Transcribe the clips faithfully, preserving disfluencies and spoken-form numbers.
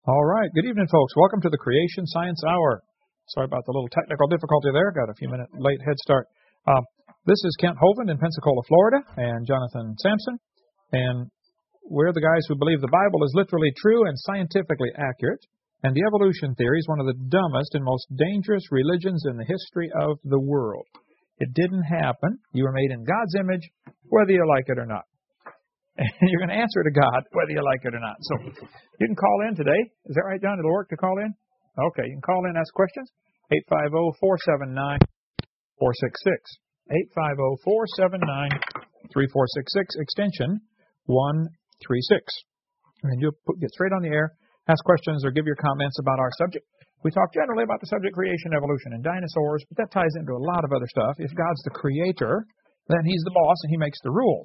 All right. Good evening, folks. Welcome to the Creation Science Hour. Sorry about the little technical difficulty there. Got a few minute late head start. Uh, this is Kent Hovind in Pensacola, Florida, and Jonathan Sampson. And we're the guys who believe the Bible is literally true and scientifically accurate. And the evolution theory is one of the dumbest and most dangerous religions in the history of the world. It didn't happen. You were made in God's image, whether you like it or not. And you're going to answer to God whether you like it or not. So you can call in today. Is that right, John? It'll work to call in? Okay, you can call in, ask questions. eight five zero, four seven nine, four six six. eight five zero, four seven nine, three four six six, extension one three six. And you'll put, get straight on the air, ask questions, or give your comments about our subject. We talk generally about the subject creation, evolution, and dinosaurs, but that ties into a lot of other stuff. If God's the creator, then He's the boss and He makes the rules.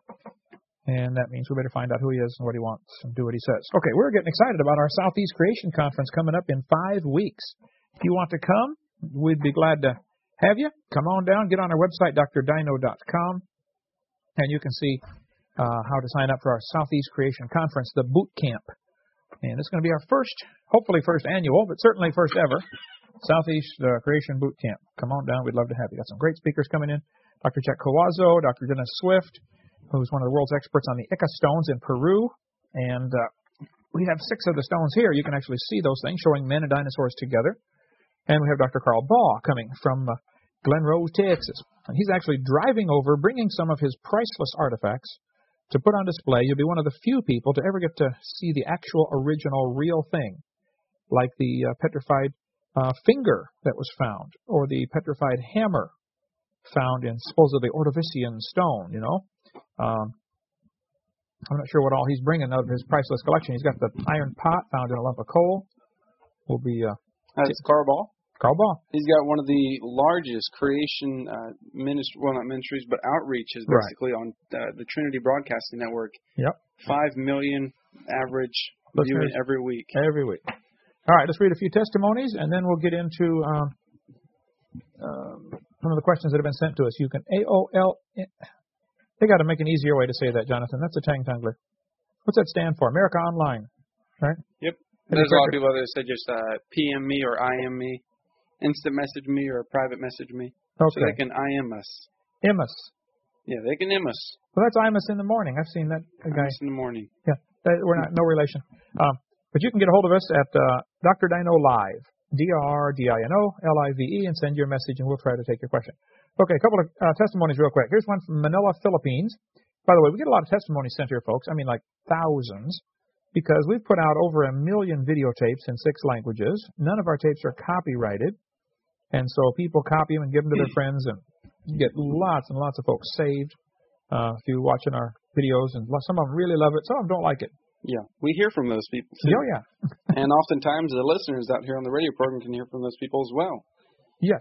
And that means we better find out who He is and what He wants and do what He says. Okay, we're getting excited about our Southeast Creation Conference coming up in five weeks. If you want to come, we'd be glad to have you. Come on down, get on our website, D R dino dot com, and you can see uh, how to sign up for our Southeast Creation Conference, the boot camp. And it's going to be our first, hopefully first annual, but certainly first ever, Southeast uh, Creation Boot Camp. Come on down, we'd love to have you. Got some great speakers coming in. Doctor Chet Coazo, Doctor Dennis Swift, who's one of the world's experts on the Ica stones in Peru. And uh, we have six of the stones here. You can actually see those things showing men and dinosaurs together. And we have Doctor Carl Baugh coming from uh, Glen Rose, Texas. And he's actually driving over, bringing some of his priceless artifacts to put on display. You'll be one of the few people to ever get to see the actual, original, real thing, like the uh, petrified uh, finger that was found, or the petrified hammer found in supposedly Ordovician stone, you know. Um, I'm not sure what all he's bringing out of his priceless collection. He's got the iron pot found in a lump of coal. Will be uh, That's Carl Baugh. Carl Baugh. He's got one of the largest creation uh, ministry, well, not ministries, but outreaches basically right. on uh, the Trinity Broadcasting Network. Yep. Five million average viewing every week. Every week. All right, let's read a few testimonies, and then we'll get into um, um, some of the questions that have been sent to us. You can A O L. They got to make an easier way to say that, Jonathan. That's a tang-tangler. What's that stand for? America Online, right? Yep. There's a lot of people that say just uh, P M me or I M me, instant message me or private message me. Okay. So they can I M us. I M us. Yeah, they can I M us. Well, that's I M us in the morning. I've seen that guy. I M us in the morning. Yeah, we're not no relation. Um, but you can get a hold of us at uh, Doctor Dino Live, D R D I N O L I V E, and send your message, and we'll try to take your question. Okay, a couple of uh, testimonies real quick. Here's one from Manila, Philippines. By the way, we get a lot of testimonies sent here, folks. I mean, like thousands, because we've put out over a million videotapes in six languages. None of our tapes are copyrighted, and so people copy them and give them to their friends, and you get lots and lots of folks saved uh, through watching our videos, and some of them really love it. Some of them don't like it. Yeah, we hear from those people, too. Oh, yeah. And oftentimes the listeners out here on the radio program can hear from those people as well. Yes.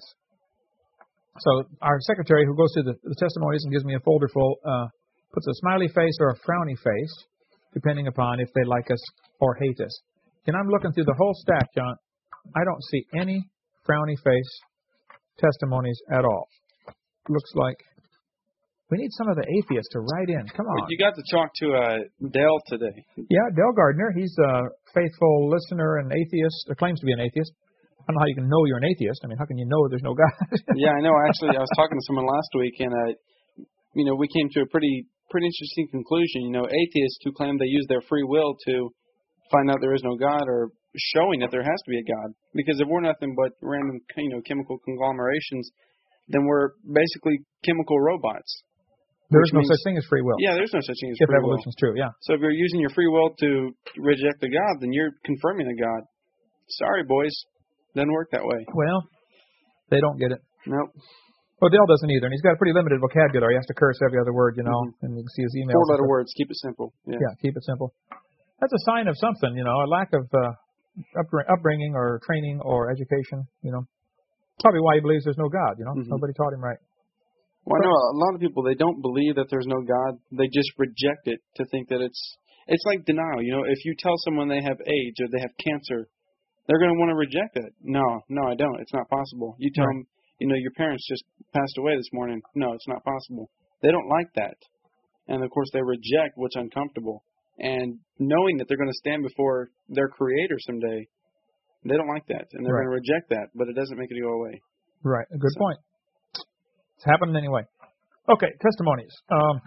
So our secretary, who goes through the, the testimonies and gives me a folder full, uh, puts a smiley face or a frowny face, depending upon if they like us or hate us. And I'm looking through the whole stack, John. I don't see any frowny face testimonies at all. Looks like we need some of the atheists to write in. Come on. You got to talk to uh, Dale today. Yeah, Dale Gardner. He's a faithful listener and atheist, or claims to be an atheist. I don't know how you can know you're an atheist. I mean, how can you know there's no God? Yeah, I know. Actually, I was talking to someone last week, and, uh, you know, we came to a pretty pretty interesting conclusion. You know, atheists who claim they use their free will to find out there is no God are showing that there has to be a God. Because if we're nothing but random, you know, chemical conglomerations, then we're basically chemical robots. There's no means, such thing as free will. Yeah, there's no such thing as if free will. If evolution's true, yeah. So if you're using your free will to reject the God, then you're confirming a God. Sorry, boys. Doesn't work that way. Well, they don't get it. Nope. Well, Dale doesn't either, and he's got a pretty limited vocabulary. He has to curse every other word, you know, mm-hmm. and you can see his emails. Four-letter words. Keep it simple. Yeah. yeah, keep it simple. That's a sign of something, you know, a lack of uh, upbringing or training or education, you know. Probably why he believes there's no God, you know. Mm-hmm. Nobody taught him right. Well, I know a lot of people, they don't believe that there's no God. They just reject it to think that it's, it's like denial. You know, if you tell someone they have AIDS or they have cancer, they're going to want to reject it. No, no, I don't. It's not possible. You tell right. them, you know, your parents just passed away this morning. No, it's not possible. They don't like that. And, of course, they reject what's uncomfortable. and knowing that they're going to stand before their Creator someday. They don't like that, and they're Right. going to reject that, but it doesn't make it go away. Right. A good So. point. It's happening anyway. Okay, testimonies. Um,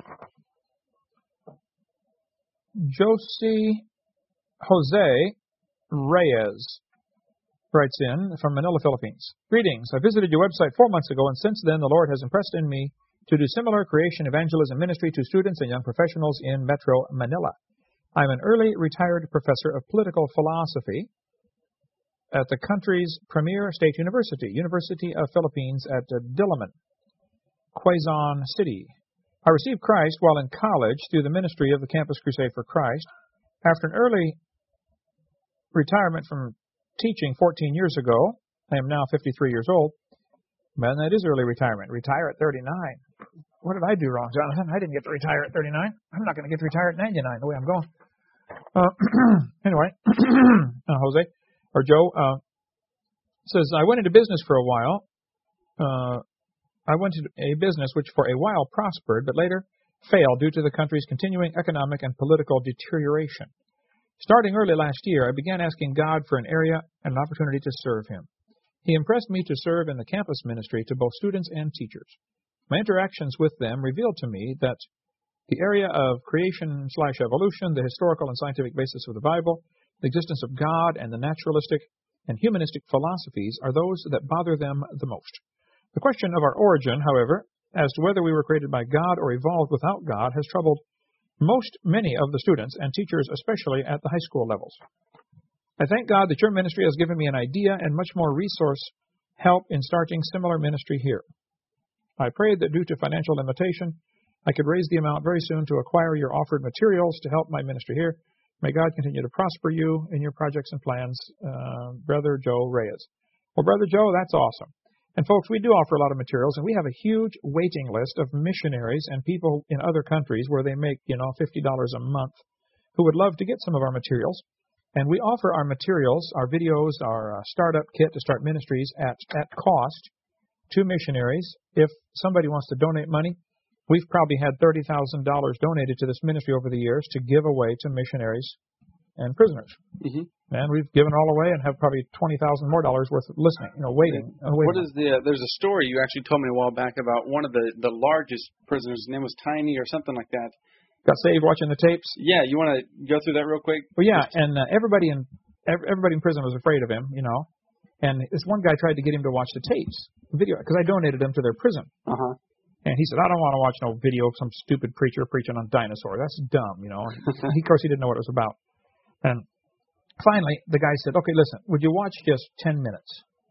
Josie Jose Reyes writes in from Manila, Philippines. Greetings. I visited your website four months ago, and since then the Lord has impressed in me to do similar creation evangelism ministry to students and young professionals in Metro Manila. I'm an early retired professor of political philosophy at the country's premier state university, University of Philippines at Diliman, Quezon City. I received Christ while in college through the ministry of the Campus Crusade for Christ. After an early retirement from teaching fourteen years ago, I am now fifty-three years old. Man, that is early retirement. Retire at thirty-nine. What did I do wrong, Jonathan? I didn't get to retire at thirty-nine. I'm not going to get to retire at ninety-nine the way I'm going. Uh, anyway, uh, Jose, or Joe, uh, says, I went into business for a while. Uh, I went into a business which for a while prospered, but later failed due to the country's continuing economic and political deterioration. Starting early last year, I began asking God for an area and an opportunity to serve Him. He impressed me to serve in the campus ministry to both students and teachers. My interactions with them revealed to me that the area of creation slash evolution, the historical and scientific basis of the Bible, the existence of God, and the naturalistic and humanistic philosophies are those that bother them the most. The question of our origin, however, as to whether we were created by God or evolved without God, has troubled most many of the students and teachers, especially at the high school levels. I thank God that your ministry has given me an idea and much more resource help in starting similar ministry here. I prayed that due to financial limitation, I could raise the amount very soon to acquire your offered materials to help my ministry here. May God continue to prosper you in your projects and plans, uh, Brother Joe Reyes. Well, Brother Joe, that's awesome. And folks, we do offer a lot of materials, and we have a huge waiting list of missionaries and people in other countries where they make, you know, fifty dollars a month who would love to get some of our materials. And we offer our materials, our videos, our uh, startup kit to start ministries at, at cost to missionaries. If somebody wants to donate money, we've probably had thirty thousand dollars donated to this ministry over the years to give away to missionaries and prisoners. Mm-hmm. And we've given all away and have probably twenty thousand more dollars worth of listening, you know, waiting. Uh, waiting. What is the? Uh, there's a story you actually told me a while back about one of the the largest prisoners. His name was Tiny or something like that. Got saved watching the tapes? Yeah, you want to go through that real quick? Well, yeah, and uh, everybody in everybody in prison was afraid of him, you know. And this one guy tried to get him to watch the tapes, video, because I donated them to their prison. Uh huh. And he said, I don't want to watch no video of some stupid preacher preaching on dinosaurs. That's dumb, you know. And he, of course, he didn't know what it was about. And finally, the guy said, okay, listen, would you watch just ten minutes?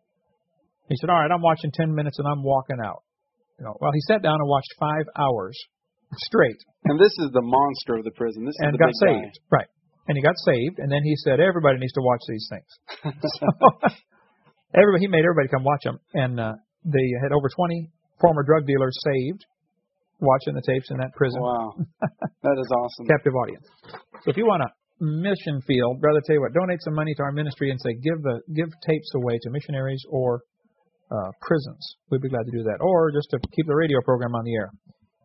He said, all right, I'm watching ten minutes and I'm walking out. You know, well, he sat down and watched five hours straight. And this is the monster of the prison. This is and the got big saved. guy. Right. And he got saved, and then he said, everybody needs to watch these things. So, everybody, he made everybody come watch them. And uh, they had over twenty former drug dealers saved watching the tapes in that prison. Wow. That is awesome. Captive audience. So if you want a mission field, brother, tell you what, donate some money to our ministry and say, give the give tapes away to missionaries or uh, prisons. We'd be glad to do that. Or just to keep the radio program on the air.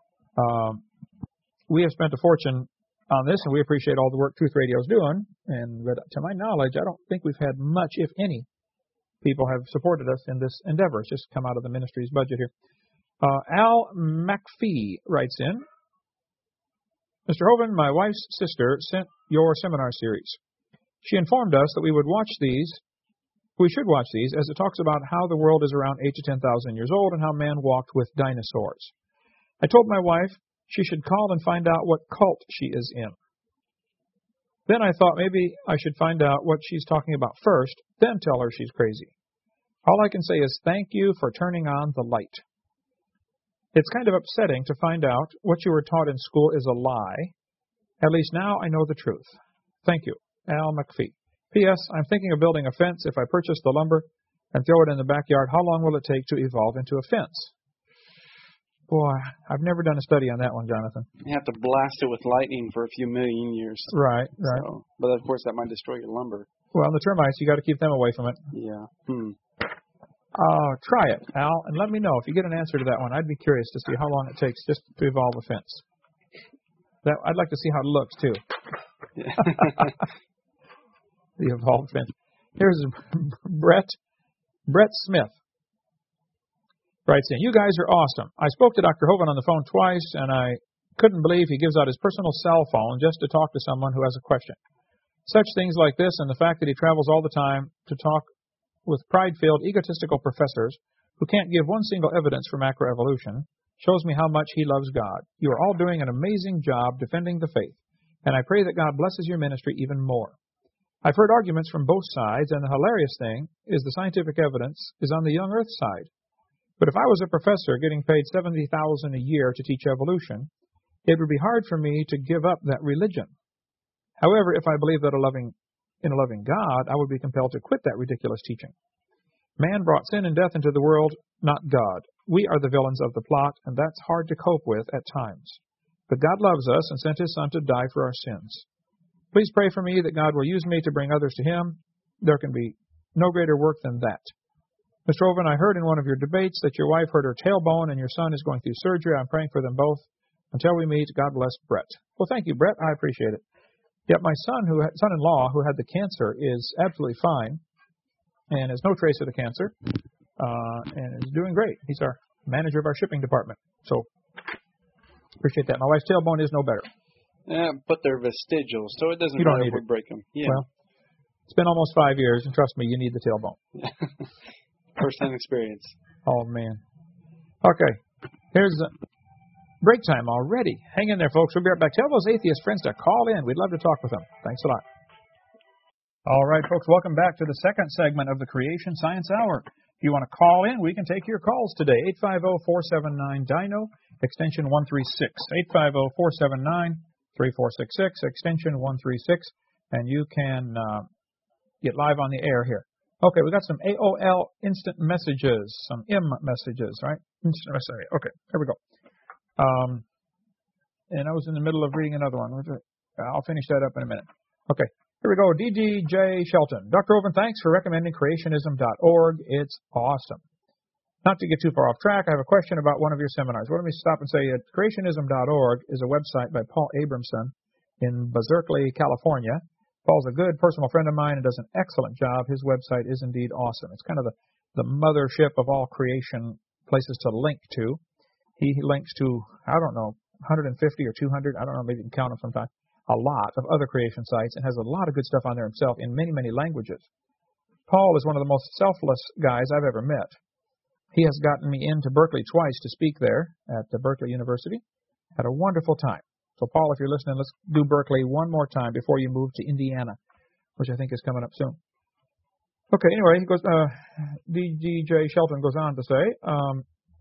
Um, we have spent a fortune on this, and we appreciate all the work Truth Radio is doing. And but to my knowledge, I don't think we've had much, if any, people have supported us in this endeavor. It's just come out of the ministry's budget here. Uh, Al McPhee writes in, Mister Hovind, my wife's sister sent your seminar series. She informed us that we would watch these, we should watch these, as it talks about how the world is around eight to ten thousand years old and how man walked with dinosaurs. I told my wife she should call and find out what cult she is in. Then I thought maybe I should find out what she's talking about first, then tell her she's crazy. All I can say is thank you for turning on the light. It's kind of upsetting to find out what you were taught in school is a lie. At least now I know the truth. Thank you, Al McPhee. P S. I'm thinking of building a fence. If I purchase the lumber and throw it in the backyard, how long will it take to evolve into a fence? Boy, I've never done a study on that one, Jonathan. You have to blast it with lightning for a few million years. Right, right. So, but of course, that might destroy your lumber. Well, the termites, you got to keep them away from it. Yeah. Hmm. Uh, try it, Al, and let me know if you get an answer to that one. I'd be curious to see how long it takes just to evolve a fence. That I'd like to see how it looks too. The evolved fence. Here's Brett. Brett Smith writes in, you guys are awesome. I spoke to Doctor Hovind on the phone twice, and I couldn't believe he gives out his personal cell phone just to talk to someone who has a question. Such things like this and the fact that he travels all the time to talk with pride-filled, egotistical professors who can't give one single evidence for macroevolution shows me how much he loves God. You are all doing an amazing job defending the faith, and I pray that God blesses your ministry even more. I've heard arguments from both sides, and the hilarious thing is the scientific evidence is on the young earth side. But if I was a professor getting paid seventy thousand dollars a year to teach evolution, it would be hard for me to give up that religion. However, if I believe that a loving, in a loving God, I would be compelled to quit that ridiculous teaching. Man brought sin and death into the world, not God. We are the villains of the plot, and that's hard to cope with at times. But God loves us and sent His Son to die for our sins. Please pray for me that God will use me to bring others to Him. There can be no greater work than that. Mister Hovind, I heard in one of your debates that your wife hurt her tailbone and your son is going through surgery. I'm praying for them both. Until we meet, God bless Brett. Well, thank you, Brett. I appreciate it. Yet my son, who son-in-law, who had the cancer, is absolutely fine and has no trace of the cancer uh, and is doing great. He's our manager of our shipping department. So appreciate that. My wife's tailbone is no better. Yeah, but they're vestigial, so it doesn't you don't matter need if we it. break them. Yeah. Well, it's been almost five years, and trust me, you need the tailbone. First-hand experience. Oh, man. Okay. Here's uh, break time already. Hang in there, folks. We'll be right back. Tell those atheist friends to call in. We'd love to talk with them. Thanks a lot. All right, folks. Welcome back to the second segment of the Creation Science Hour. If you want to call in, we can take your calls today. eight five zero, four seven nine, D I N O, extension one three six. eight five zero, four seven nine, three four six six, extension one three six. And you can uh, get live on the air here. Okay, we got some A O L instant messages, some M messages, right? Instant message. Okay, here we go. Um, and I was in the middle of reading another one. I'll finish that up in a minute. Okay, here we go. D D J Shelton. Doctor Hovind, thanks for recommending creationism dot org. It's awesome. Not to get too far off track, I have a question about one of your seminars. Well, let me stop and say that creationism dot org is a website by Paul Abramson in Berkeley, California. Paul's a good personal friend of mine and does an excellent job. His website is indeed awesome. It's kind of the, the mothership of all creation places to link to. He links to, I don't know, one hundred fifty or two hundred, I don't know, maybe you can count them sometime, a lot of other creation sites and has a lot of good stuff on there himself in many, many languages. Paul is one of the most selfless guys I've ever met. He has gotten me into Berkeley twice to speak there at the Berkeley University. Had a wonderful time. So, Paul, if you're listening, let's do Berkeley one more time before you move to Indiana, which I think is coming up soon. Okay, anyway, he goes, uh, D D J Shelton goes on to say, um,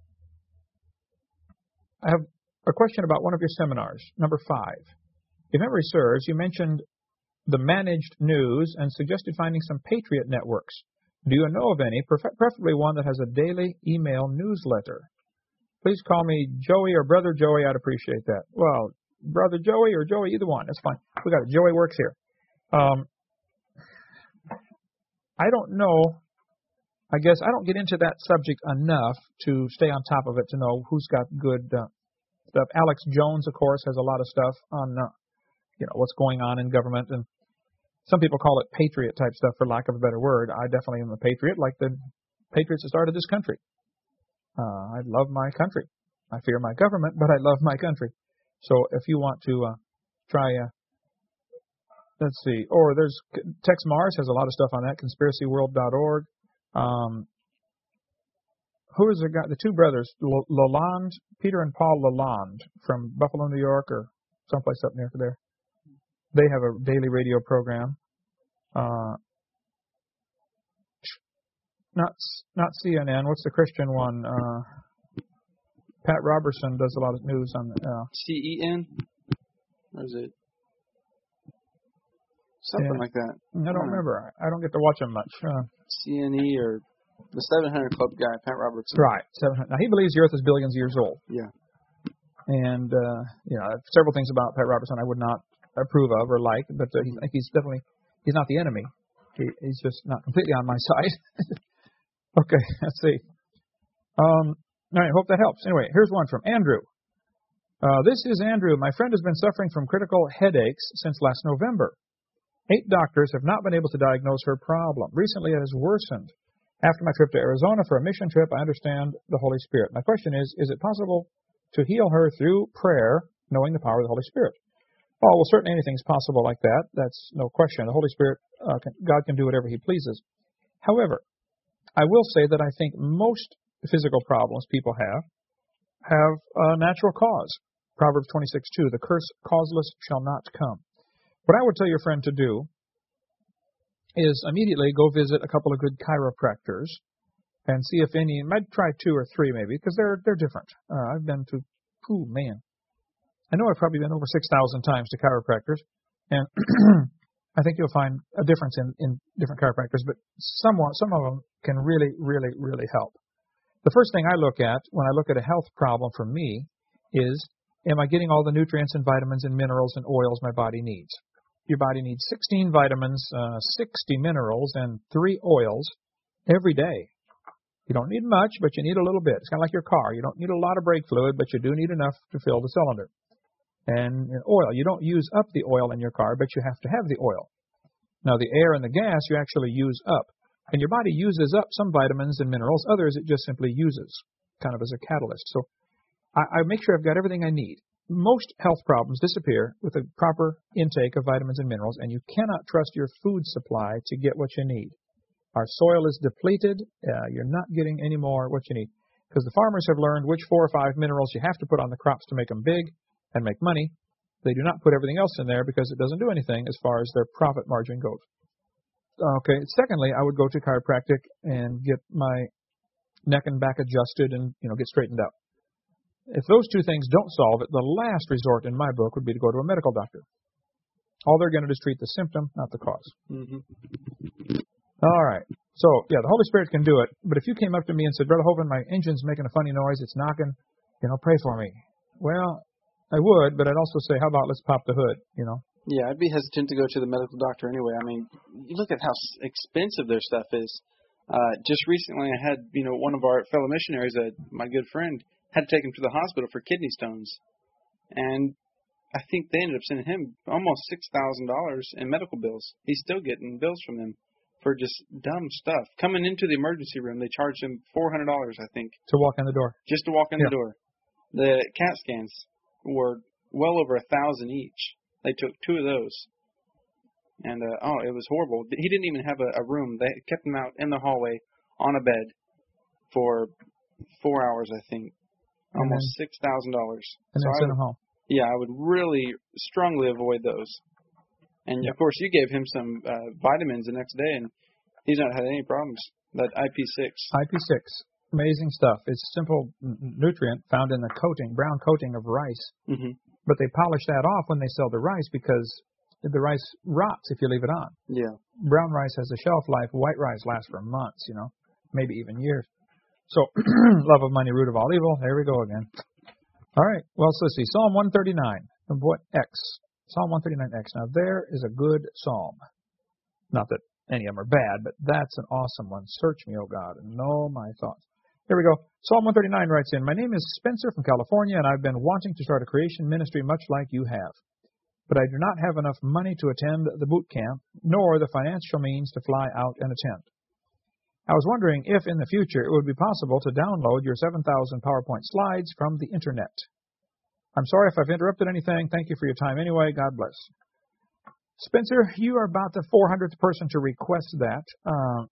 I have a question about one of your seminars, number five. If memory serves, you mentioned the managed news and suggested finding some Patriot networks. Do you know of any, preferably one that has a daily email newsletter? Please call me Joey or Brother Joey. I'd appreciate that. Well, Brother Joey or Joey, either one. That's fine. We got it. Joey works here. Um, I don't know. I guess I don't get into that subject enough to stay on top of it to know who's got good uh, stuff. Alex Jones, of course, has a lot of stuff on uh, you know what's going on in government, and some people call it patriot type stuff for lack of a better word. I definitely am a patriot, like the patriots that started this country. Uh, I love my country. I fear my government, but I love my country. So if you want to uh, try, uh, let's see, or there's Tex Mars has a lot of stuff on that, conspiracy world dot org. Um, who is the guy, the two brothers, Lalonde, Peter and Paul Lalonde from Buffalo, New York, or someplace up near there. They have a daily radio program. Uh, not not C N N. What's the Christian one? Uh, Pat Robertson does a lot of news on the... Uh, C E N? Or is it something yeah. like that? I don't remember. I don't get to watch him much. Uh, C N E or the seven hundred Club guy, Pat Robertson. Right. seven hundred. Now, he believes the Earth is billions of years old. Yeah. And, uh, you know, several things about Pat Robertson I would not approve of or like, but uh, he's, he's definitely, he's not the enemy. He, he's just not completely on my side. Okay, let's see. Um... All right, hope that helps. Anyway, here's one from Andrew. Uh, this is Andrew. My friend has been suffering from critical headaches since last November. Eight doctors have not been able to diagnose her problem. Recently, it has worsened. After my trip to Arizona for a mission trip, I understand the Holy Spirit. My question is, is it possible to heal her through prayer, knowing the power of the Holy Spirit? Oh, well, certainly anything's possible like that. That's no question. The Holy Spirit, uh, can, God can do whatever He pleases. However, I will say that I think most physical problems people have have a natural cause. Proverbs twenty-six two, the curse causeless shall not come. What I would tell your friend to do is immediately go visit a couple of good chiropractors and see if any, might try two or three maybe, because they're they're different. Uh, I've been to, ooh, man. I know I've probably been over six thousand times to chiropractors, and I think you'll find a difference in, in different chiropractors, but somewhat, some of them can really, really, really help. The first thing I look at when I look at a health problem for me is, am I getting all the nutrients and vitamins and minerals and oils my body needs? Your body needs sixteen vitamins, uh, sixty minerals, and three oils every day. You don't need much, but you need a little bit. It's kind of like your car. You don't need a lot of brake fluid, but you do need enough to fill the cylinder. And in oil, you don't use up the oil in your car, but you have to have the oil. Now, the air and the gas you actually use up. And your body uses up some vitamins and minerals. Others it just simply uses, kind of as a catalyst. So I, I make sure I've got everything I need. Most health problems disappear with a proper intake of vitamins and minerals, and you cannot trust your food supply to get what you need. Our soil is depleted. Uh, you're not getting any more what you need. Because the farmers have learned which four or five minerals you have to put on the crops to make them big and make money. They do not put everything else in there because it doesn't do anything as far as their profit margin goes. Okay, secondly, I would go to chiropractic and get my neck and back adjusted and, you know, get straightened out. If those two things don't solve it, the last resort in my book would be to go to a medical doctor. All they're going to do is treat the symptom, not the cause. Mm-hmm. All right. So, yeah, the Holy Spirit can do it. But if you came up to me and said, Brother Hovind, my engine's making a funny noise, it's knocking, you know, pray for me. Well, I would, but I'd also say, how about let's pop the hood, you know? Yeah, I'd be hesitant to go to the medical doctor anyway. I mean, you look at how expensive their stuff is. Uh, just recently I had, you know, one of our fellow missionaries, uh, my good friend, had to take him to the hospital for kidney stones. And I think they ended up sending him almost six thousand dollars in medical bills. He's still getting bills from them for just dumb stuff. Coming into the emergency room, they charged him four hundred dollars, I think. To walk in the door. Just to walk in yeah. the door. The CAT scans were well over a thousand each. They took two of those. And, uh, oh, it was horrible. He didn't even have a, a room. They kept him out in the hallway on a bed for four hours, I think. Almost six thousand dollars. And then so send him home. Yeah, I would really strongly avoid those. And, yep. of course, you gave him some uh, vitamins the next day, and he's not had any problems. That I P six. I P six. Amazing stuff. It's a simple n- nutrient found in the coating, brown coating of rice. Mm-hmm. But they polish that off when they sell the rice because the rice rots if you leave it on. Yeah. Brown rice has a shelf life. White rice lasts for months, you know, maybe even years. So, love of money, root of all evil. There we go again. All right. Well, so let's see. Psalm one thirty-nine. What X? Psalm one thirty-nine X. Now, there is a good psalm. Not that any of them are bad, but that's an awesome one. Search me, O God, and know my thoughts. Here we go. Psalm one thirty-nine writes in, my name is Spencer from California, and I've been wanting to start a creation ministry much like you have. But I do not have enough money to attend the boot camp, nor the financial means to fly out and attend. I was wondering if in the future it would be possible to download your seven thousand PowerPoint slides from the Internet. I'm sorry if I've interrupted anything. Thank you for your time anyway. God bless. Spencer, you are about the four hundredth person to request that. Uh,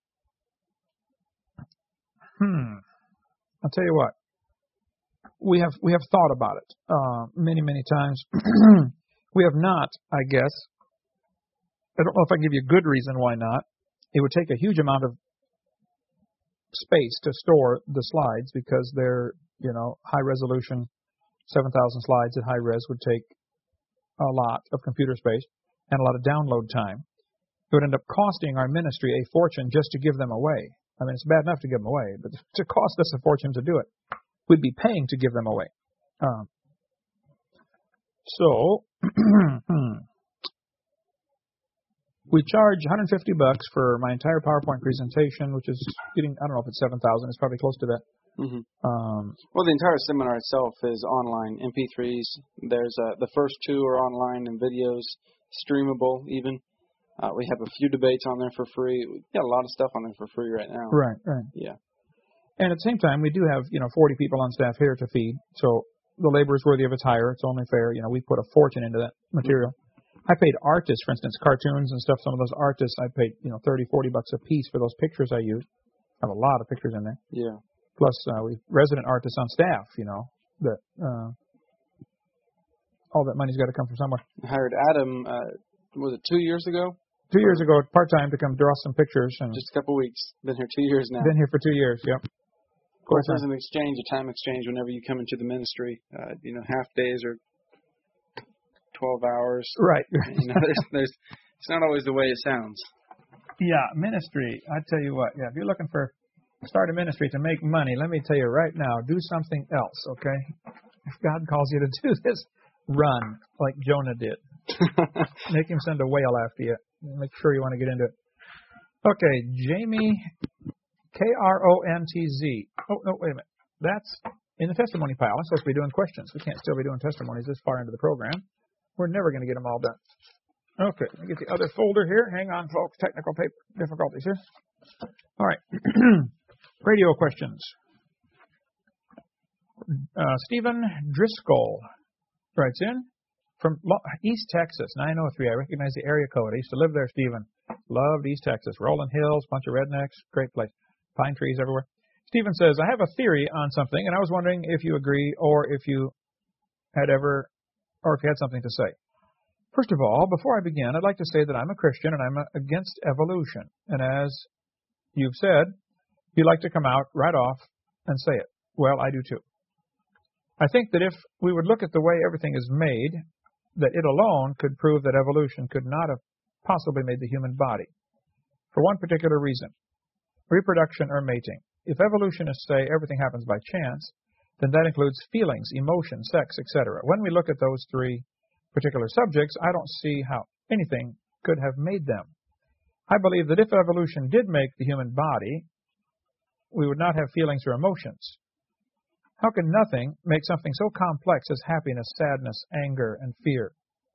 hmm. I'll tell you what. We have we have thought about it uh, many, many times. We have not, I guess. I don't know if I can give you a good reason why not. It would take a huge amount of space to store the slides because they're, you know, high resolution, seven thousand slides at high res would take a lot of computer space and a lot of download time. It would end up costing our ministry a fortune just to give them away. I mean, it's bad enough to give them away, but to cost us a fortune to do it. We'd be paying to give them away. Um, so, We charge one hundred fifty bucks for my entire PowerPoint presentation, which is getting, I don't know if it's seven thousand. It's probably close to that. Mm-hmm. Um, well, the entire seminar itself is online, M P threes. There's uh, the first two are online and videos, streamable even. Uh, we have a few debates on there for free. We've got a lot of stuff on there for free right now. Right, right. Yeah. And at the same time, we do have, you know, forty people on staff here to feed. So the labor is worthy of its hire. It's only fair. You know, we put a fortune into that material. Mm-hmm. I paid artists, for instance, cartoons and stuff. Some of those artists, I paid, you know, thirty, forty bucks a piece for those pictures I used. I have a lot of pictures in there. Yeah. Plus, uh, we resident artists on staff, you know, that uh, all that money's got to come from somewhere. I hired Adam, uh, was it two years ago? Two years ago, part-time, to come draw some pictures. And just a couple of weeks. Been here two years now. Been here for two years, yep. Of course, there's an exchange, a time exchange whenever you come into the ministry. Uh, you know, half days or twelve hours. Right. You know, there's, there's, it's not always the way it sounds. Yeah, ministry. I tell you what. Yeah, if you're looking for start a ministry to make money, let me tell you right now, do something else. Okay. If God calls you to do this, run like Jonah did. Make him send a whale after you. Make sure you want to get into it. Okay, Jamie, K R O N T Z. Oh, no, wait a minute. That's in the testimony pile. I'm supposed to be doing questions. We can't still be doing testimonies this far into the program. We're never going to get them all done. Okay, let me get the other folder here. Hang on, folks. Technical paper difficulties here. All right. Radio questions. Uh, Stephen Driscoll writes in from East Texas, nine oh three. I recognize the area code. I used to live there, Stephen. Loved East Texas. Rolling hills, bunch of rednecks. Great place. Pine trees everywhere. Stephen says, I have a theory on something, and I was wondering if you agree or if you had ever, or if you had something to say. First of all, before I begin, I'd like to say that I'm a Christian and I'm against evolution. And as you've said, you like to come out right off and say it. Well, I do too. I think that if we would look at the way everything is made, that it alone could prove that evolution could not have possibly made the human body. For one particular reason, reproduction or mating. If evolutionists say everything happens by chance, then that includes feelings, emotion, sex, et cetera. When we look at those three particular subjects, I don't see how anything could have made them. I believe that if evolution did make the human body, we would not have feelings or emotions. How can nothing make something so complex as happiness, sadness, anger, and fear?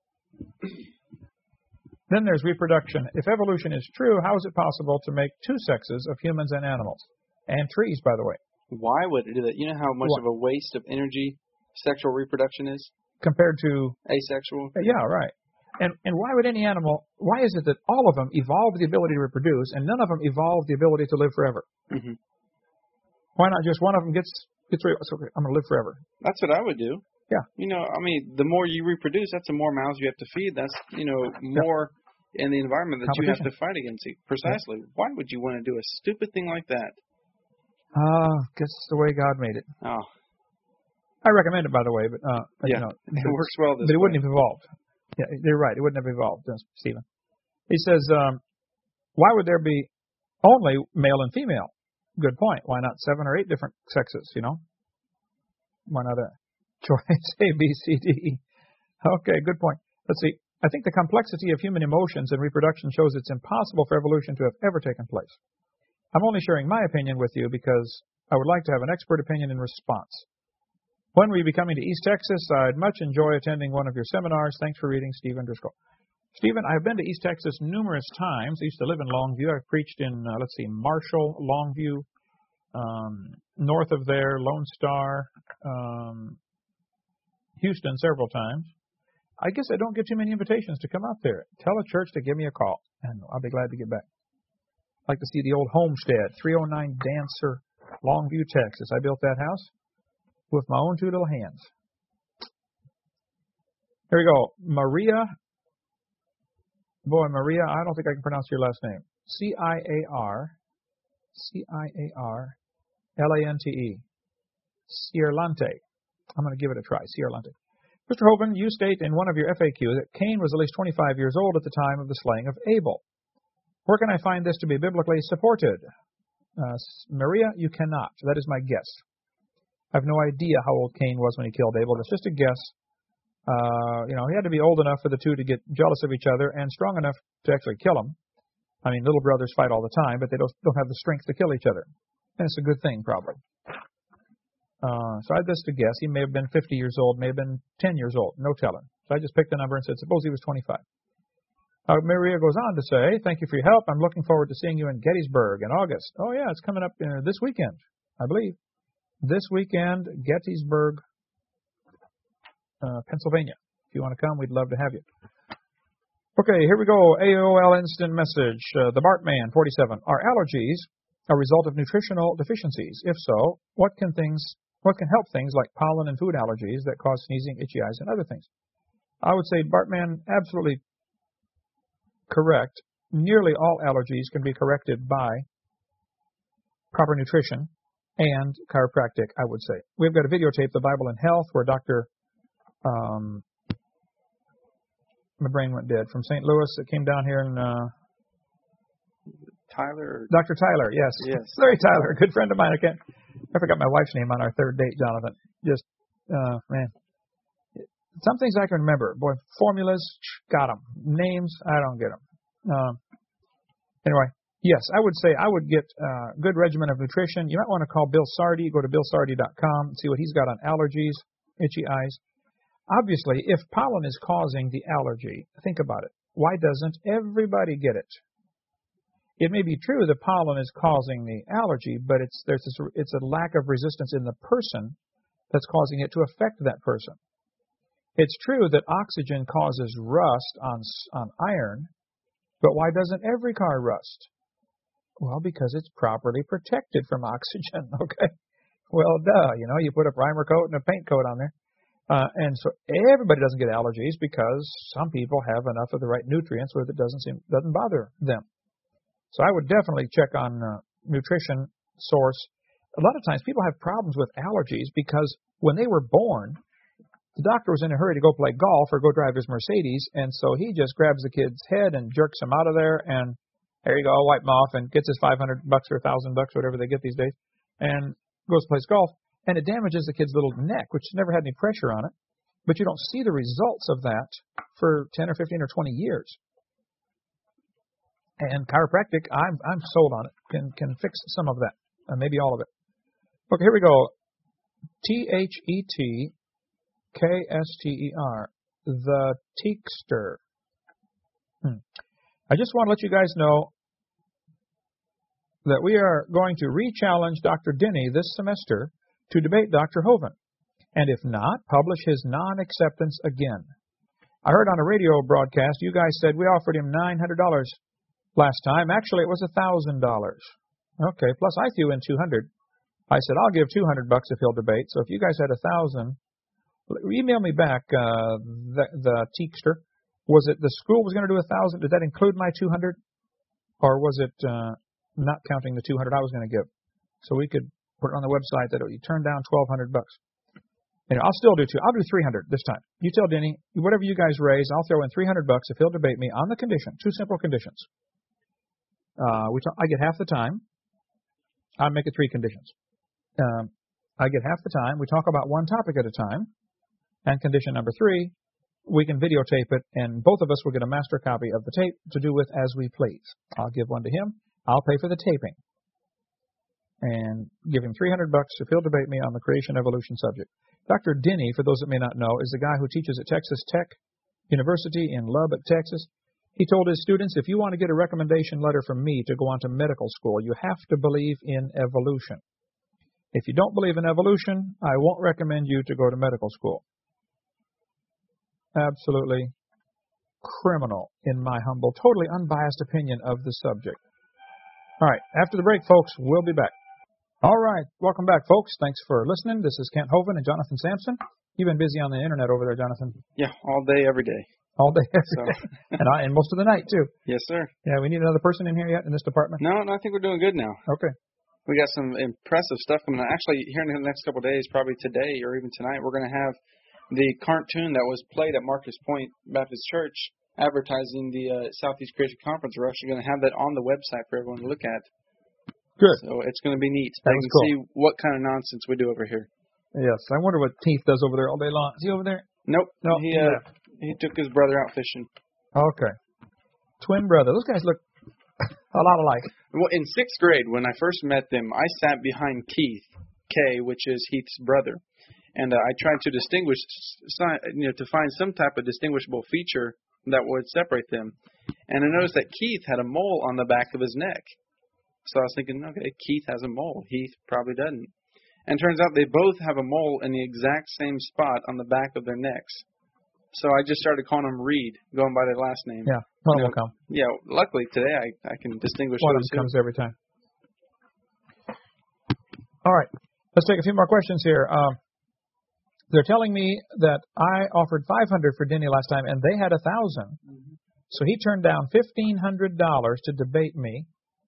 Then there's reproduction. If evolution is true, how is it possible to make two sexes of humans and animals? And trees, by the way. Why would it do that? You know how much what? of a waste of energy sexual reproduction is? Compared to asexual? Yeah, right. And and why would any animal, why is it that all of them evolve the ability to reproduce and none of them evolve the ability to live forever? Mm-hmm. Why not just one of them gets, gets okay, I'm going to live forever? That's what I would do. Yeah. You know, I mean, the more you reproduce, that's the more mouths you have to feed. That's, you know, more yeah. in the environment that you have to fight against. Precisely. Yeah. Why would you want to do a stupid thing like that? Ah, uh, guess the way God made it. Oh. I recommend it, by the way, but uh, yeah, you know, it works well. This but it way. wouldn't have evolved. Yeah, you're right. It wouldn't have evolved, Stephen. He says, um, why would there be only male and female? Good point. Why not seven or eight different sexes? You know, why not a choice A, B, C, D, E? Okay, good point. Let's see. I think the complexity of human emotions and reproduction shows it's impossible for evolution to have ever taken place. I'm only sharing my opinion with you because I would like to have an expert opinion in response. When will you be coming to East Texas? I'd much enjoy attending one of your seminars. Thanks for reading, Stephen Driscoll. Stephen, I've been to East Texas numerous times. I used to live in Longview. I've preached in, uh, let's see, Marshall, Longview, um, north of there, Lone Star, um, Houston several times. I guess I don't get too many invitations to come out there. Tell a church to give me a call, and I'll be glad to get back. I'd like to see the old homestead, three oh nine Dancer, Longview, Texas. I built that house with my own two little hands. Here we go. Maria. Boy, Maria, I don't think I can pronounce your last name. C I A R. C I A R. L A N T E. Ciarlante. I'm going to give it a try. Ciarlante. Mister Hovind, you state in one of your F A Qs that Cain was at least twenty-five years old at the time of the slaying of Abel. Where can I find this to be biblically supported? Uh, Maria, you cannot. That is my guess. I have no idea how old Cain was when he killed Abel. That's just a guess. Uh, you know, he had to be old enough for the two to get jealous of each other and strong enough to actually kill him. I mean, little brothers fight all the time, but they don't don't have the strength to kill each other. And it's a good thing, probably. Uh, so I just to guess. He may have been fifty years old, may have been ten years old, no telling. So I just picked a number and said, suppose he was twenty-five. Uh, Maria goes on to say, thank you for your help. I'm looking forward to seeing you in Gettysburg in August. Oh, yeah, it's coming up uh, this weekend, I believe. This weekend, Gettysburg, uh, Pennsylvania. If you want to come, we'd love to have you. Okay, here we go. A O L instant message. Uh, the Bartman, forty-seven. Are allergies a result of nutritional deficiencies? If so, what can things, what can help things like pollen and food allergies that cause sneezing, itchy eyes, and other things? I would say, Bartman, absolutely correct. Nearly all allergies can be corrected by proper nutrition and chiropractic, I would say. We've got a videotape, The Bible and Health, where Doctor Um, my brain went dead, from Saint Louis that came down here, and uh, Tyler? Doctor Tyler, yes. Yes. Larry Tyler, a good friend of mine. I can't, I forgot my wife's name on our third date, Jonathan. Just, uh, man. Some things I can remember. Boy, formulas, got them. Names, I don't get them. Um, anyway, yes, I would say I would get a uh, good regimen of nutrition. You might want to call Bill Sardi. Go to bill sardi dot com and see what he's got on allergies, itchy eyes. Obviously, if pollen is causing the allergy, think about it. Why doesn't everybody get it? It may be true that pollen is causing the allergy, but it's there's this, it's a lack of resistance in the person that's causing it to affect that person. It's true that oxygen causes rust on on iron, but why doesn't every car rust? Well, because it's properly protected from oxygen, okay? Well, duh, you know, you put a primer coat and a paint coat on there. Uh, and so everybody doesn't get allergies because some people have enough of the right nutrients where it doesn't seem doesn't bother them. So I would definitely check on uh, nutrition source. A lot of times people have problems with allergies because when they were born, the doctor was in a hurry to go play golf or go drive his Mercedes, and so he just grabs the kid's head and jerks him out of there, and there you go, wipe him off, and gets his five hundred bucks or one thousand bucks, whatever they get these days, and goes plays golf. And it damages the kid's little neck, which never had any pressure on it. But you don't see the results of that for ten or fifteen or twenty years. And chiropractic, I'm I'm sold on it. Can can fix some of that, uh, maybe all of it. Okay, here we go. T H E T K S T E R, the Teakster. Hmm. I just want to let you guys know that we are going to re-challenge Doctor Denny this semester to debate Doctor Hovind, and if not, publish his non-acceptance again. I heard on a radio broadcast you guys said we offered him nine hundred dollars last time. Actually, it was one thousand dollars. Okay, plus I threw in two hundred dollars. I said, I'll give two hundred bucks if he'll debate. So if you guys had one thousand dollars, email me back, uh, the, the Teakster. Was it the school was going to do one thousand dollars? Did that include my two hundred dollars? Or was it uh, not counting the two hundred dollars I was going to give? So we could put it on the website that you turn down twelve hundred bucks. Anyway, I'll still do two. I'll do three hundred this time. You tell Denny, whatever you guys raise, I'll throw in three hundred bucks if he'll debate me on the condition, two simple conditions. Uh, we talk, I get half the time. I make it three conditions. Um, I get half the time. We talk about one topic at a time. And condition number three, we can videotape it, and both of us will get a master copy of the tape to do with as we please. I'll give one to him. I'll pay for the taping. And give him three hundred bucks if he'll debate me on the creation evolution subject. Doctor Denny, for those that may not know, is the guy who teaches at Texas Tech University in Lubbock, Texas. He told his students, if you want to get a recommendation letter from me to go on to medical school, you have to believe in evolution. If you don't believe in evolution, I won't recommend you to go to medical school. Absolutely criminal, in my humble, totally unbiased opinion of the subject. All right, after the break, folks, we'll be back. All right, welcome back, folks. Thanks for listening. This is Kent Hovind and Jonathan Sampson. You've been busy on the internet over there, Jonathan. Yeah, all day, every day. All day, every so. day. And, I, and most of the night, too. Yes, sir. Yeah, we need another person in here yet in this department? No, no, I think we're doing good now. Okay. We got some impressive stuff coming on. Actually, here in the next couple of days, probably today or even tonight, we're going to have the cartoon that was played at Marcus Point Baptist Church advertising the uh, Southeast Creation Conference. We're actually going to have that on the website for everyone to look at. Good. So it's going to be neat. That's you can cool. see what kind of nonsense we do over here. Yes, I wonder what Teeth does over there all day long. Is he over there? Nope. No, he he uh, left. he took his brother out fishing. Okay. Twin brother. Those guys look a lot alike. Well, in sixth grade, when I first met them, I sat behind Keith K, which is Heath's brother, and uh, I tried to distinguish, you know, to find some type of distinguishable feature that would separate them. And I noticed that Keith had a mole on the back of his neck. So I was thinking, okay, Keith has a mole. Heath probably doesn't. And it turns out they both have a mole in the exact same spot on the back of their necks. So I just started calling them Reed, going by their last name. Yeah, one you know, will come. Yeah, luckily today I, I can distinguish one those of them two. comes every time. All right, let's take a few more questions here. Um, they're telling me that I offered five hundred dollars for Denny last time, and they had one thousand dollars. Mm-hmm. So he turned down fifteen hundred dollars to debate me.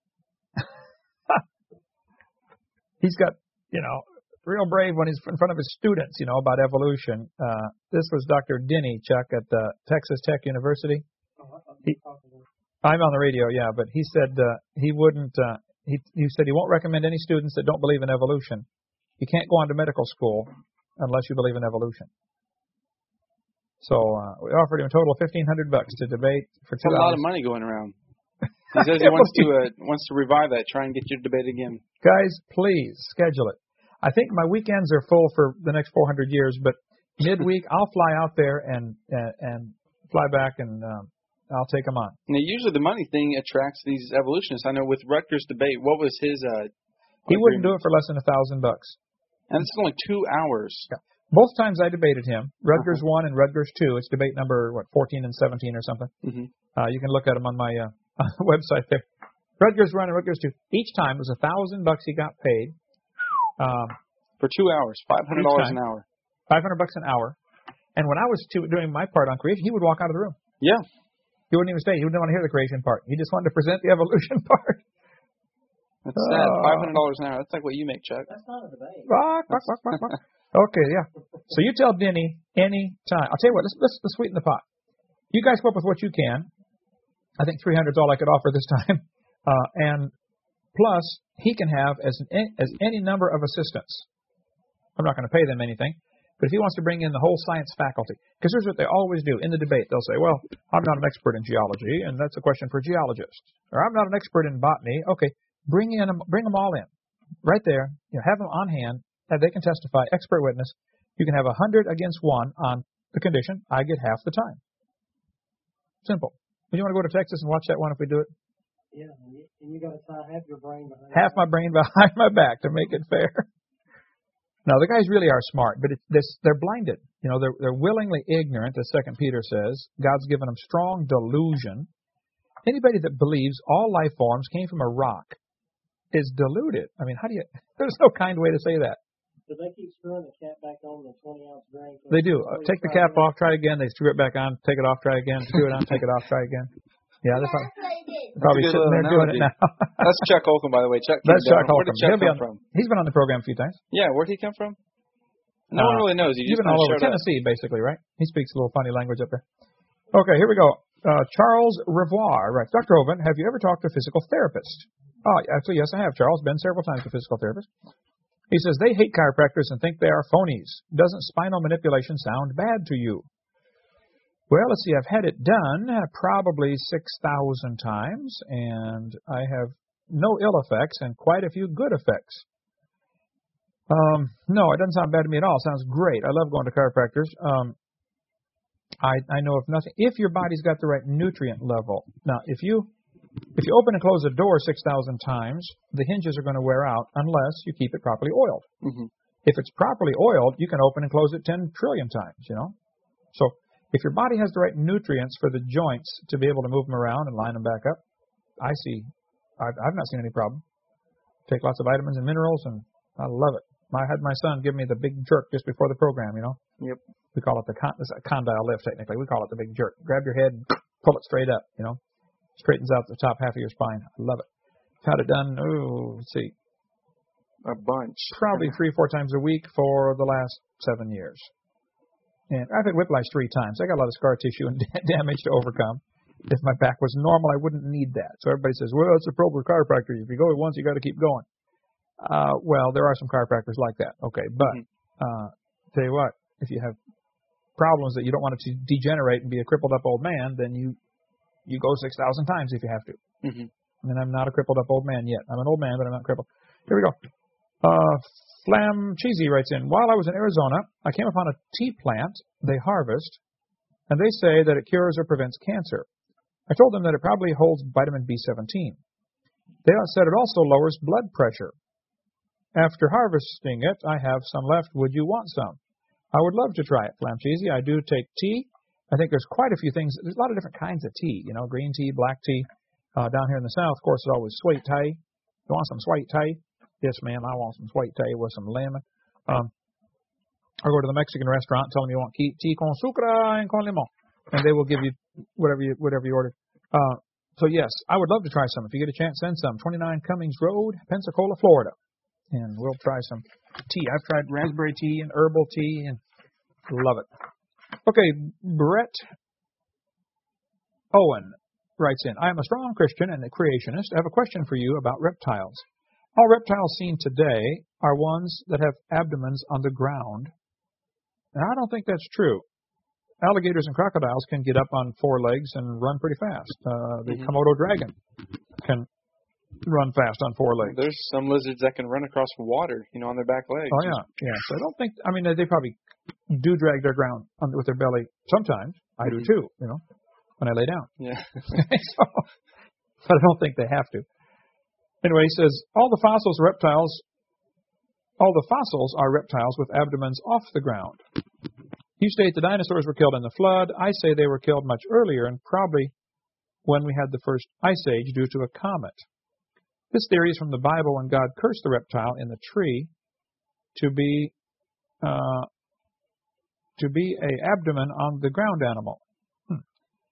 He's got, you know, real brave when he's in front of his students, you know, about evolution. Uh, this was Doctor Denny, Chuck, at uh, Texas Tech University. He, I'm on the radio, yeah, but he said uh, he wouldn't, uh, he, he said he won't recommend any students that don't believe in evolution. You can't go on to medical school unless you believe in evolution. So uh, we offered him a total of fifteen hundred bucks to debate for two That's a hours. lot of money going around. He says he wants to uh, wants to revive that, try and get you to debate again. Guys, please schedule it. I think my weekends are full for the next four hundred years, but midweek I'll fly out there and and, and fly back and um, I'll take them on. Now, usually the money thing attracts these evolutionists. I know with Rutgers debate, what was his? Uh, he wouldn't do it for less than a thousand bucks. And it's only two hours. Yeah. Both times I debated him, Rutgers uh-huh. one and Rutgers two. It's debate number what fourteen and seventeen or something. Mm-hmm. Uh, you can look at them on my uh, website there. Rutgers one and Rutgers two. Each time it was a thousand bucks he got paid. Um, For two hours, five hundred dollars an hour. Five hundred bucks an hour. And when I was to, doing my part on creation, he would walk out of the room. Yeah. He wouldn't even stay. He wouldn't want to hear the creation part. He just wanted to present the evolution part. That's sad. Five hundred dollars an hour. That's like what you make, Chuck. That's not a debate. Bark, bark, bark, bark, bark. Okay, yeah. So you tell Denny any time. I'll tell you what. Let's let's, let's sweeten the pot. You guys come up with what you can. I think three hundred is all I could offer this time. Uh, and plus, he can have as an, as any number of assistants. I'm not going to pay them anything. But if he wants to bring in the whole science faculty, because here's what they always do in the debate. They'll say, well, I'm not an expert in geology, and that's a question for geologists. Or I'm not an expert in botany. Okay, bring in bring them all in. Right there. You know, have them on hand. That they can testify, expert witness. You can have a hundred against one on the condition I get half the time. Simple. Would you want to go to Texas and watch that one if we do it? Yeah, and you, and you got to tie half your brain behind half my brain behind my back to make it fair. No, the guys really are smart, but it's this, they're blinded. You know, they're they're willingly ignorant, as Second Peter says. God's given them strong delusion. Anybody that believes all life forms came from a rock is deluded. I mean, how do you? There's no kind way to say that. Do they keep screwing the cap back on the twenty ounce drain? They do. Uh, take the cap off, try again. They screw it back on. Take it off, try again. Screw it on, take it off, try again. Yeah, they're probably, they're probably sitting there doing it now. That's Chuck Holcomb, by the way. Chuck. That's Chuck Holcomb. Where did Chuck come on, from? He's been on the program a few times. Yeah, where'd he come from? No uh, one really knows. He He's just been all over showed Tennessee, up. basically, right? He speaks a little funny language up there. Okay, here we go. Uh, Charles Revoir, right? Doctor Hovind, have you ever talked to a physical therapist? Oh, actually, yes, I have, Charles. Been several times to a physical therapist. He says they hate chiropractors and think they are phonies. Doesn't spinal manipulation sound bad to you? Well, let's see. I've had it done uh, probably six thousand times, and I have no ill effects and quite a few good effects. Um, no, it doesn't sound bad to me at all. It sounds great. I love going to chiropractors. Um, I, I know if nothing, if your body's got the right nutrient level. Now, if you if you open and close a door six thousand times, the hinges are going to wear out unless you keep it properly oiled. Mm-hmm. If it's properly oiled, you can open and close it ten trillion times, you know. So if your body has the right nutrients for the joints to be able to move them around and line them back up, I see, I've, I've not seen any problem. Take lots of vitamins and minerals, and I love it. I had my son give me the big jerk just before the program, you know. Yep. We call it the con- it's a condyle lift, technically. We call it the big jerk. Grab your head and pull it straight up, you know. Straightens out the top half of your spine. I love it. Had it done, oh, let's see. A bunch. Probably three or four times a week for the last seven years. And I've had whiplash three times. I got a lot of scar tissue and damage to overcome. If my back was normal, I wouldn't need that. So everybody says, well, it's a problem with chiropractor. If you go once, you got to keep going. Uh, well, there are some chiropractors like that. Okay, but uh, tell you what, if you have problems that you don't want it to degenerate and be a crippled up old man, then you you go six thousand times if you have to. Mm-hmm. I mean, I'm not a crippled up old man yet. I'm an old man, but I'm not crippled. Here we go. Uh, Flam Cheesy writes in, while I was in Arizona, I came upon a tea plant they harvest, and they say that it cures or prevents cancer. I told them that it probably holds vitamin B seventeen. They said it also lowers blood pressure. After harvesting it, I have some left. Would you want some? I would love to try it, Flam Cheesy. I do take tea. I think there's quite a few things. There's a lot of different kinds of tea, you know, green tea, black tea. Uh, down here in the South, of course, it's always sweet tea. You want some sweet tea? Yes, ma'am, I want some sweet tea with some lemon. Um, I go to the Mexican restaurant, tell them you want tea con sucra and con limon, and they will give you whatever you whatever you order. Uh, so, yes, I would love to try some. If you get a chance, send some. twenty-nine Cummings Road, Pensacola, Florida. And we'll try some tea. I've tried raspberry tea and herbal tea, and love it. Okay, Brett Owen writes in, I am a strong Christian and a creationist. I have a question for you about reptiles. All reptiles seen today are ones that have abdomens on the ground. And I don't think that's true. Alligators and crocodiles can get up on four legs and run pretty fast. Uh, the mm-hmm. Komodo dragon can run fast on four legs. There's some lizards that can run across water, you know, on their back legs. Oh, yeah. Yeah. So I don't think, I mean, they probably do drag their ground on, with their belly sometimes. I mm-hmm. do too, you know, when I lay down. Yeah. so, but I don't think they have to. Anyway, he says, all the fossils are reptiles, all the fossils are reptiles with abdomens off the ground. You state the dinosaurs were killed in the flood. I say they were killed much earlier and probably when we had the first ice age due to a comet. This theory is from the Bible when God cursed the reptile in the tree to be uh, to be a abdomen on the ground animal. Hmm.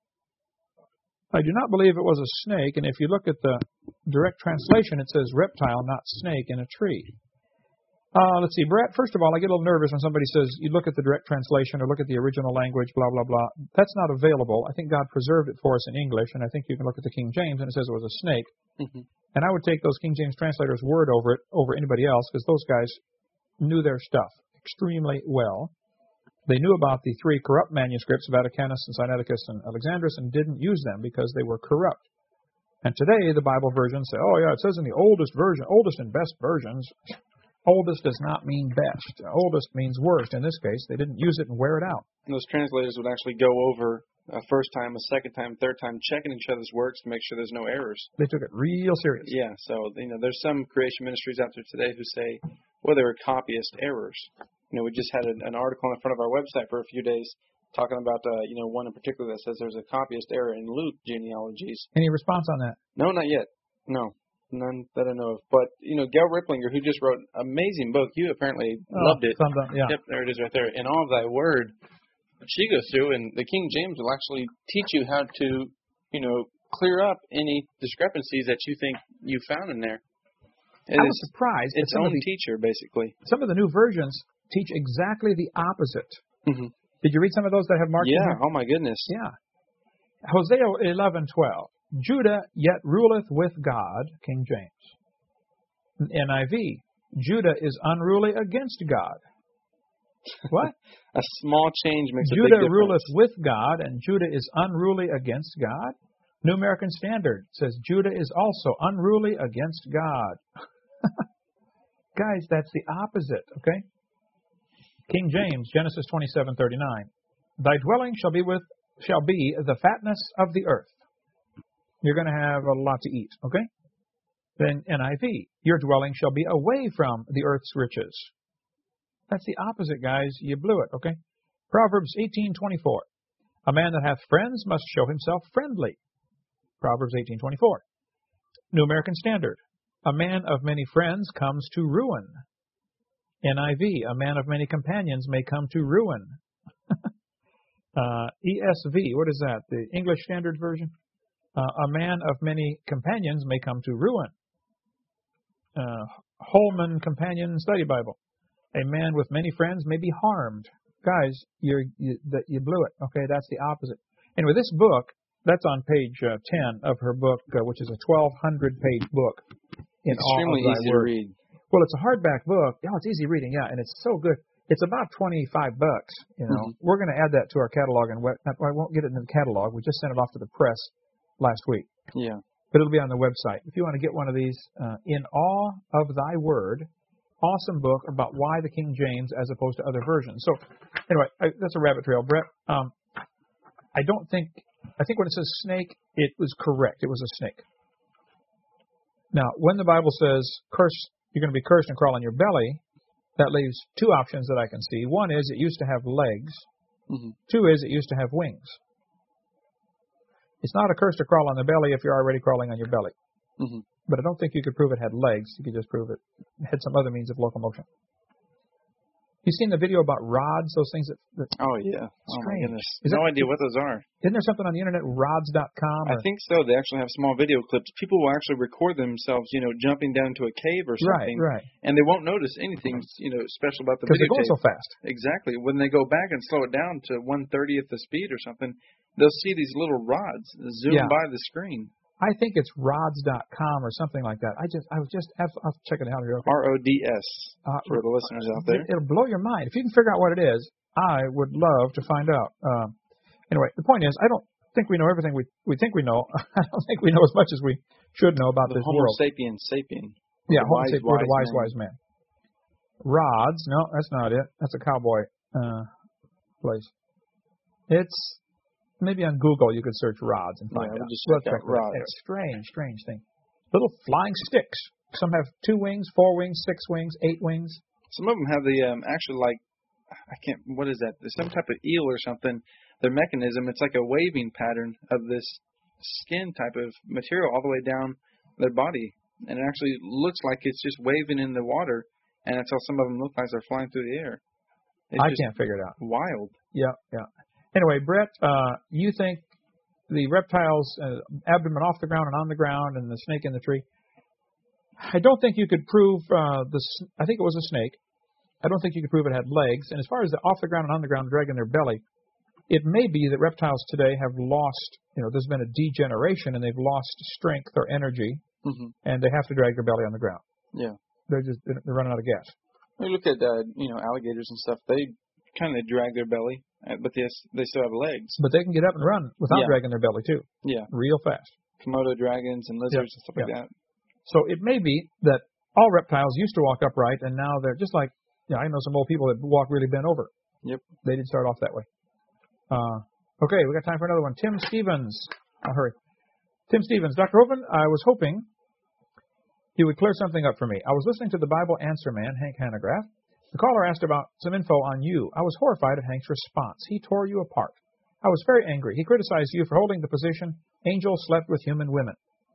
I do not believe it was a snake, and if you look at the direct translation, it says reptile, not snake, in a tree. Uh, let's see, Brett, first of all, I get a little nervous when somebody says you look at the direct translation or look at the original language, blah, blah, blah. That's not available. I think God preserved it for us in English, and I think you can look at the King James, and it says it was a snake. Mm-hmm. And I would take those King James translators' word over it, over anybody else, because those guys knew their stuff extremely well. They knew about the three corrupt manuscripts, Vaticanus and Sinaiticus and Alexandrus, and didn't use them because they were corrupt. And today, the Bible versions say, oh, yeah, it says in the oldest version, oldest and best versions. Oldest does not mean best. Oldest means worst. In this case, they didn't use it and wear it out. And those translators would actually go over a first time, a second time, third time, checking each other's works to make sure there's no errors. They took it real serious. Yeah, so, you know, there's some creation ministries out there today who say, well, they were copyist errors. You know, we just had an, an article in front of our website for a few days talking about, uh, you know, one in particular that says there's a copyist error in Luke genealogies. Any response on that? No, not yet. No. None that I know of. But, you know, Gail Ripplinger, who just wrote an amazing book, you apparently oh, loved it. Up, yeah. Yep, there it is right there. In all of thy word, she goes through, and the King James will actually teach you how to, you know, clear up any discrepancies that you think you found in there. It I was surprised. Its own the, teacher, basically. Some of the new versions teach exactly the opposite. Mm-hmm. Did you read some of those that have marked? Yeah, oh my goodness. Yeah. Hosea eleven twelve. Judah yet ruleth with God, King James. N I V, Judah is unruly against God. What? A small change makes Judah a big difference. ruleth with God, and Judah is unruly against God. New American Standard says Judah is also unruly against God. Guys, that's the opposite, okay? King James, Genesis twenty-seven thirty-nine. Thy dwelling shall be with shall be the fatness of the earth. You're going to have a lot to eat, okay? Then N I V, your dwelling shall be away from the earth's riches. That's the opposite, guys. You blew it, okay? Proverbs eighteen twenty-four. A man that hath friends must show himself friendly. Proverbs eighteen twenty-four. New American Standard. A man of many friends comes to ruin. N I V, a man of many companions may come to ruin. uh, E S V, what is that? The English Standard Version? Uh, a man of many companions may come to ruin. Uh, Holman Companion Study Bible. A man with many friends may be harmed. Guys, you're, you you blew it. Okay, that's the opposite. Anyway, this book, that's on page uh, ten of her book, uh, which is a twelve hundred page book. In Extremely all of easy word. to read. Well, it's a hardback book. Oh, it's easy reading, yeah, and it's so good. It's about twenty-five bucks. You know, Mhm. we're going to add that to our catalog, and we- I won't get it in the catalog. We just sent it off to the press last week, Yeah. but it'll be on the website. If you want to get one of these, uh, In Awe of Thy Word, awesome book about why the King James as opposed to other versions. So, anyway, I, that's a rabbit trail, Brett. Um, I don't think. I think when it says snake, it was correct. It was a snake. Now, when the Bible says curse, you're going to be cursed and crawl on your belly, that leaves two options that I can see. One is it used to have legs. Mm-hmm. Two is it used to have wings. It's not a curse to crawl on the belly if you're already crawling on your belly. Mm-hmm. But I don't think you could prove it had legs. You could just prove it had some other means of locomotion. You seen the video about rods, those things that... that Oh, yeah. Oh, my Strange. goodness. Is No that- idea what those are. Isn't there something on the internet, rods dot com? I think so. They actually have small video clips. People will actually record themselves, you know, jumping down into a cave or Right, something, right. and they won't notice anything, you know, special about the Because they're going videotape. so fast. Exactly. When they go back and slow it down to one thirtieth the speed or something, they'll see these little rods zoom Yeah. by the screen. I think it's rods dot com or something like that. I just, I was just, I'll I'll check it out here. Okay. R O D S Uh, for the listeners out there. It, it'll blow your mind. If you can figure out what it is, I would love to find out. Um, anyway, the point is, I don't think we know everything we we think we know. I don't think we know as much as we should know about The this Homo world. sapiens sapien. Yeah, the Homo wise, sapien, we're the wise wise, man. wise man. Rods? No, that's not it. That's a cowboy uh, place. It's maybe on Google you could search rods and find Yeah, out. we'll just Let's check out check that. rods. It's strange, strange thing. Little flying sticks. Some have two wings, four wings, six wings, eight wings. Some of them have the um, actually like I can't. What is that? There's some type of eel or something. Their mechanism. It's like a waving pattern of this skin type of material all the way down their body, and it actually looks like it's just waving in the water. And that's how some of them look like they're flying through the air. It's I just can't figure it out. wild. Yeah, yeah. Anyway, Brett, uh, you think the reptile's uh, abdomen off the ground and on the ground and the snake in the tree? I don't think you could prove uh, the. s- I think it was a snake. I don't think you could prove it had legs. And as far as the off the ground and on the ground dragging their belly, it may be that reptiles today have lost. You know, there's been a degeneration and they've lost strength or energy, hmm and they have to drag their belly on the ground. Yeah. They're just they're running out of gas. We look at uh, you know alligators and stuff. They kind of drag their belly, uh, but they they still have legs. But they can get up and run without Yeah. dragging their belly too, Yeah. real fast. Komodo dragons and lizards and stuff like that. So it may be that all reptiles used to walk upright, and now they're just like, you know, I know some old people that walk really bent over. Yep. They did start off that way. Uh, okay, we got time for another one. Tim Stevens. I'll hurry. Tim Stevens. Doctor Hovind, I was hoping you would clear something up for me. I was listening to the Bible Answer Man, Hank Hanegraaff. The caller asked about some info on you. I was horrified at Hank's response. He tore you apart. I was very angry. He criticized you for holding the position, angels slept with human women.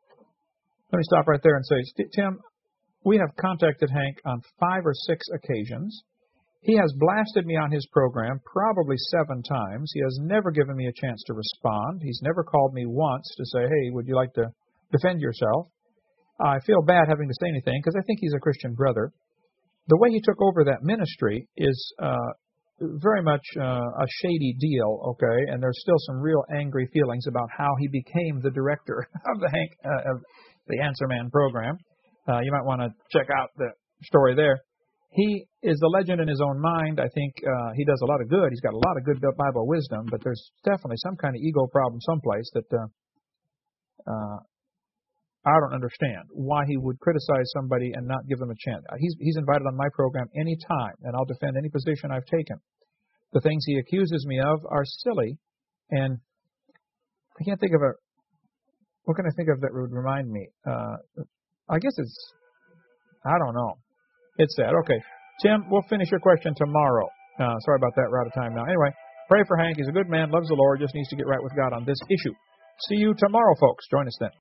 Let me stop right there and say, Tim, we have contacted Hank on five or six occasions. He has blasted me on his program probably seven times. He has never given me a chance to respond. He's never called me once to say, hey, would you like to defend yourself? I feel bad having to say anything because I think he's a Christian brother. The way he took over that ministry is uh, very much uh, a shady deal, okay? And there's still some real angry feelings about how he became the director of the Hank uh, of the Answer Man program. Uh, you might want to check out the story there. He is a legend in his own mind. I think uh, he does a lot of good. He's got a lot of good Bible wisdom, but there's definitely some kind of ego problem someplace that uh, uh, I don't understand why he would criticize somebody and not give them a chance. He's he's invited on my program any time, and I'll defend any position I've taken. The things he accuses me of are silly, and I can't think of a. What can I think of that would remind me? Uh, I guess it's. I don't know. It's sad. Okay, Tim, we'll finish your question tomorrow. Uh, sorry about that. We're out of time now. Anyway, pray for Hank. He's a good man, loves the Lord, just needs to get right with God on this issue. See you tomorrow, folks. Join us then.